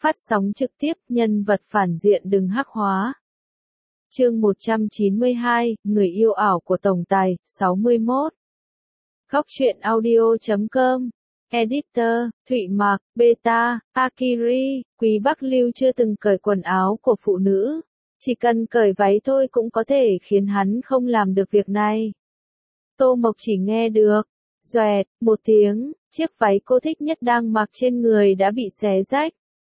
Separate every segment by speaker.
Speaker 1: Phát sóng trực tiếp, nhân vật phản diện đừng hắc hóa. Chương 192, Người yêu ảo của tổng tài, 61. Góc truyện audio.com. Editor, Thụy Mạc, Beta, Akiri, Quý Bắc Lưu chưa từng cởi quần áo của phụ nữ. Chỉ cần cởi váy thôi cũng có thể khiến hắn không làm được việc này. Tô Mộc chỉ nghe được. Doẹt, một tiếng, chiếc váy cô thích nhất đang mặc trên người đã bị xé rách.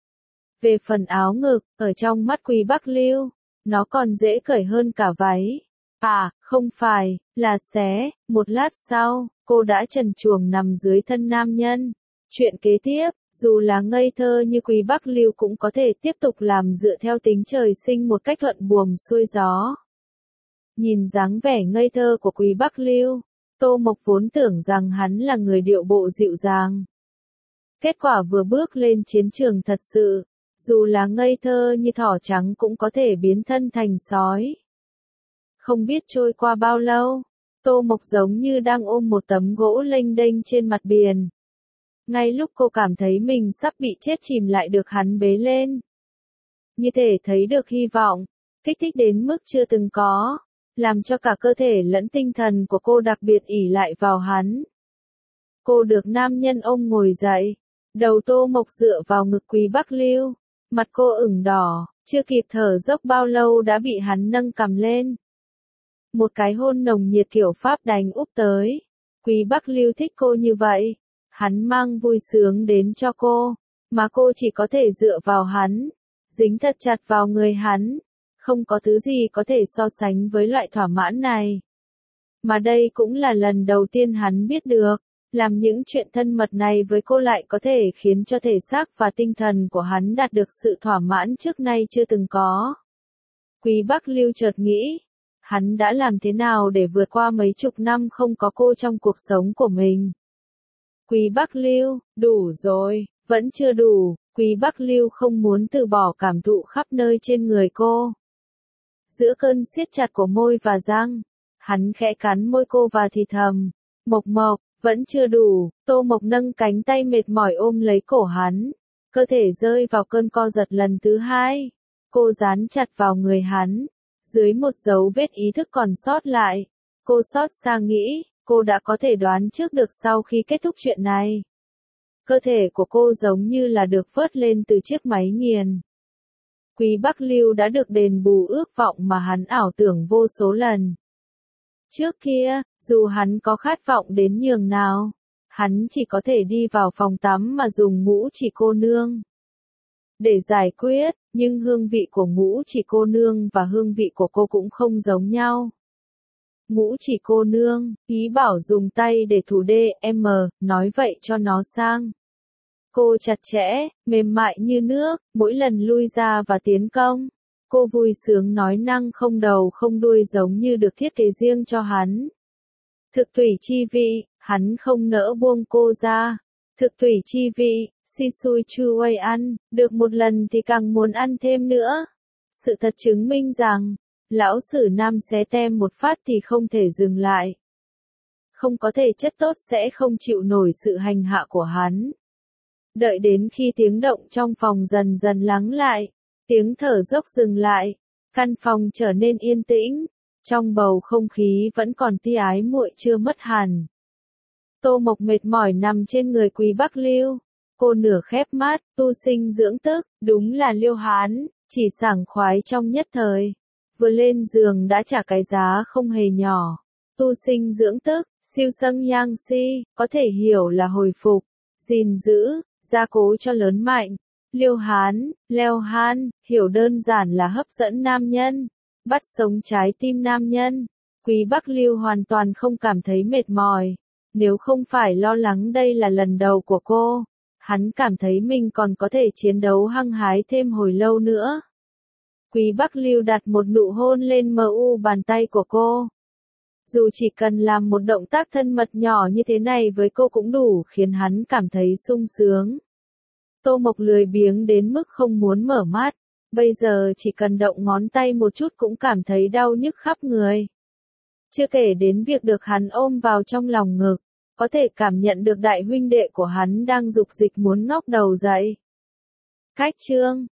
Speaker 1: Về phần áo ngực, ở trong mắt Quý Bắc Lưu, nó còn dễ cởi hơn cả váy. À, không phải, là xé. Một lát sau, cô đã trần truồng nằm dưới thân nam nhân. Chuyện kế tiếp, dù là ngây thơ như Quý Bắc Lưu cũng có thể tiếp tục làm dựa theo tính trời sinh một cách thuận buồm xuôi gió. Nhìn dáng vẻ ngây thơ của Quý Bắc Lưu, Tô Mộc vốn tưởng rằng hắn là người điệu bộ dịu dàng. Kết quả vừa bước lên chiến trường thật sự, dù là ngây thơ như thỏ trắng cũng có thể biến thân thành sói. Không biết trôi qua bao lâu, Tô Mộc giống như đang ôm một tấm gỗ lênh đênh trên mặt biển. Ngay lúc cô cảm thấy mình sắp bị chết chìm lại được hắn bế lên. Như thể thấy được hy vọng, kích thích đến mức chưa từng có, làm cho cả cơ thể lẫn tinh thần của cô đặc biệt ỷ lại vào hắn. Cô được nam nhân ôm ngồi dậy, đầu Tô Mộc dựa vào ngực Quý Bắc Lưu, mặt cô ửng đỏ, chưa kịp thở dốc bao lâu đã bị hắn nâng cằm lên. Một cái hôn nồng nhiệt kiểu Pháp đánh úp tới. Quý Bắc Lưu thích cô như vậy. Hắn mang vui sướng đến cho cô, mà cô chỉ có thể dựa vào hắn, dính thật chặt vào người hắn. Không có thứ gì có thể so sánh với loại thỏa mãn này. Mà đây cũng là lần đầu tiên hắn biết được, làm những chuyện thân mật này với cô lại có thể khiến cho thể xác và tinh thần của hắn đạt được sự thỏa mãn trước nay chưa từng có. Quý Bắc Lưu chợt nghĩ, hắn đã làm thế nào để vượt qua mấy chục năm không có cô trong cuộc sống của mình. Quý Bắc Lưu, đủ rồi, vẫn chưa đủ, Quý Bắc Lưu không muốn từ bỏ cảm thụ khắp nơi trên người cô. Giữa cơn siết chặt của môi và răng, hắn khẽ cắn môi cô và thì thầm, Mộc Mộc, vẫn chưa đủ. Tô Mộc nâng cánh tay mệt mỏi ôm lấy cổ hắn, cơ thể rơi vào cơn co giật lần thứ hai. Cô dán chặt vào người hắn, dưới một dấu vết ý thức còn sót lại. Cô xót xa nghĩ, cô đã có thể đoán trước được sau khi kết thúc chuyện này. Cơ thể của cô giống như là được vớt lên từ chiếc máy nghiền. Quý Bắc Lưu đã được đền bù ước vọng mà hắn ảo tưởng vô số lần. Trước kia, dù hắn có khát vọng đến nhường nào, hắn chỉ có thể đi vào phòng tắm mà dùng ngũ chỉ cô nương để giải quyết, nhưng hương vị của ngũ chỉ cô nương và hương vị của cô cũng không giống nhau. Ngũ chỉ cô nương, ý bảo dùng tay để thủ DM, nói vậy cho nó sang. Cô chặt chẽ, mềm mại như nước, mỗi lần lui ra và tiến công. Cô vui sướng nói năng không đầu không đuôi giống như được thiết kế riêng cho hắn. Thực thủy chi vị, hắn không nỡ buông cô ra. Thực thủy chi vị, si xui chu ây ăn, được một lần thì càng muốn ăn thêm nữa. Sự thật chứng minh rằng, lão sử nam xé tem một phát thì không thể dừng lại. Không có thể chất tốt sẽ không chịu nổi sự hành hạ của hắn. Đợi đến khi tiếng động trong phòng dần dần lắng lại, tiếng thở dốc dừng lại, căn phòng trở nên yên tĩnh, trong bầu không khí vẫn còn tia ái muội chưa mất hẳn. Tô Mộc mệt mỏi nằm trên người Quý Bắc Lưu, cô nửa khép mắt, tu sinh dưỡng tức, đúng là Liêu Hán, chỉ sảng khoái trong nhất thời. Vừa lên giường đã trả cái giá không hề nhỏ. Tu sinh dưỡng tức, siêu sâng yang si, có thể hiểu là hồi phục, gìn giữ, gia cố cho lớn mạnh. Liêu Hán, Leo Han, hiểu đơn giản là hấp dẫn nam nhân, bắt sống trái tim nam nhân. Quý Bắc Lưu hoàn toàn không cảm thấy mệt mỏi. Nếu không phải lo lắng đây là lần đầu của cô, hắn cảm thấy mình còn có thể chiến đấu hăng hái thêm hồi lâu nữa. Quý Bắc Lưu đặt một nụ hôn lên bàn tay của cô. Dù chỉ cần làm một động tác thân mật nhỏ như thế này với cô cũng đủ khiến hắn cảm thấy sung sướng. Tô Mộc lười biếng đến mức không muốn mở mắt, bây giờ chỉ cần động ngón tay một chút cũng cảm thấy đau nhức khắp người. Chưa kể đến việc được hắn ôm vào trong lòng ngực, có thể cảm nhận được đại huynh đệ của hắn đang dục dịch muốn ngóc đầu dậy. Cách chương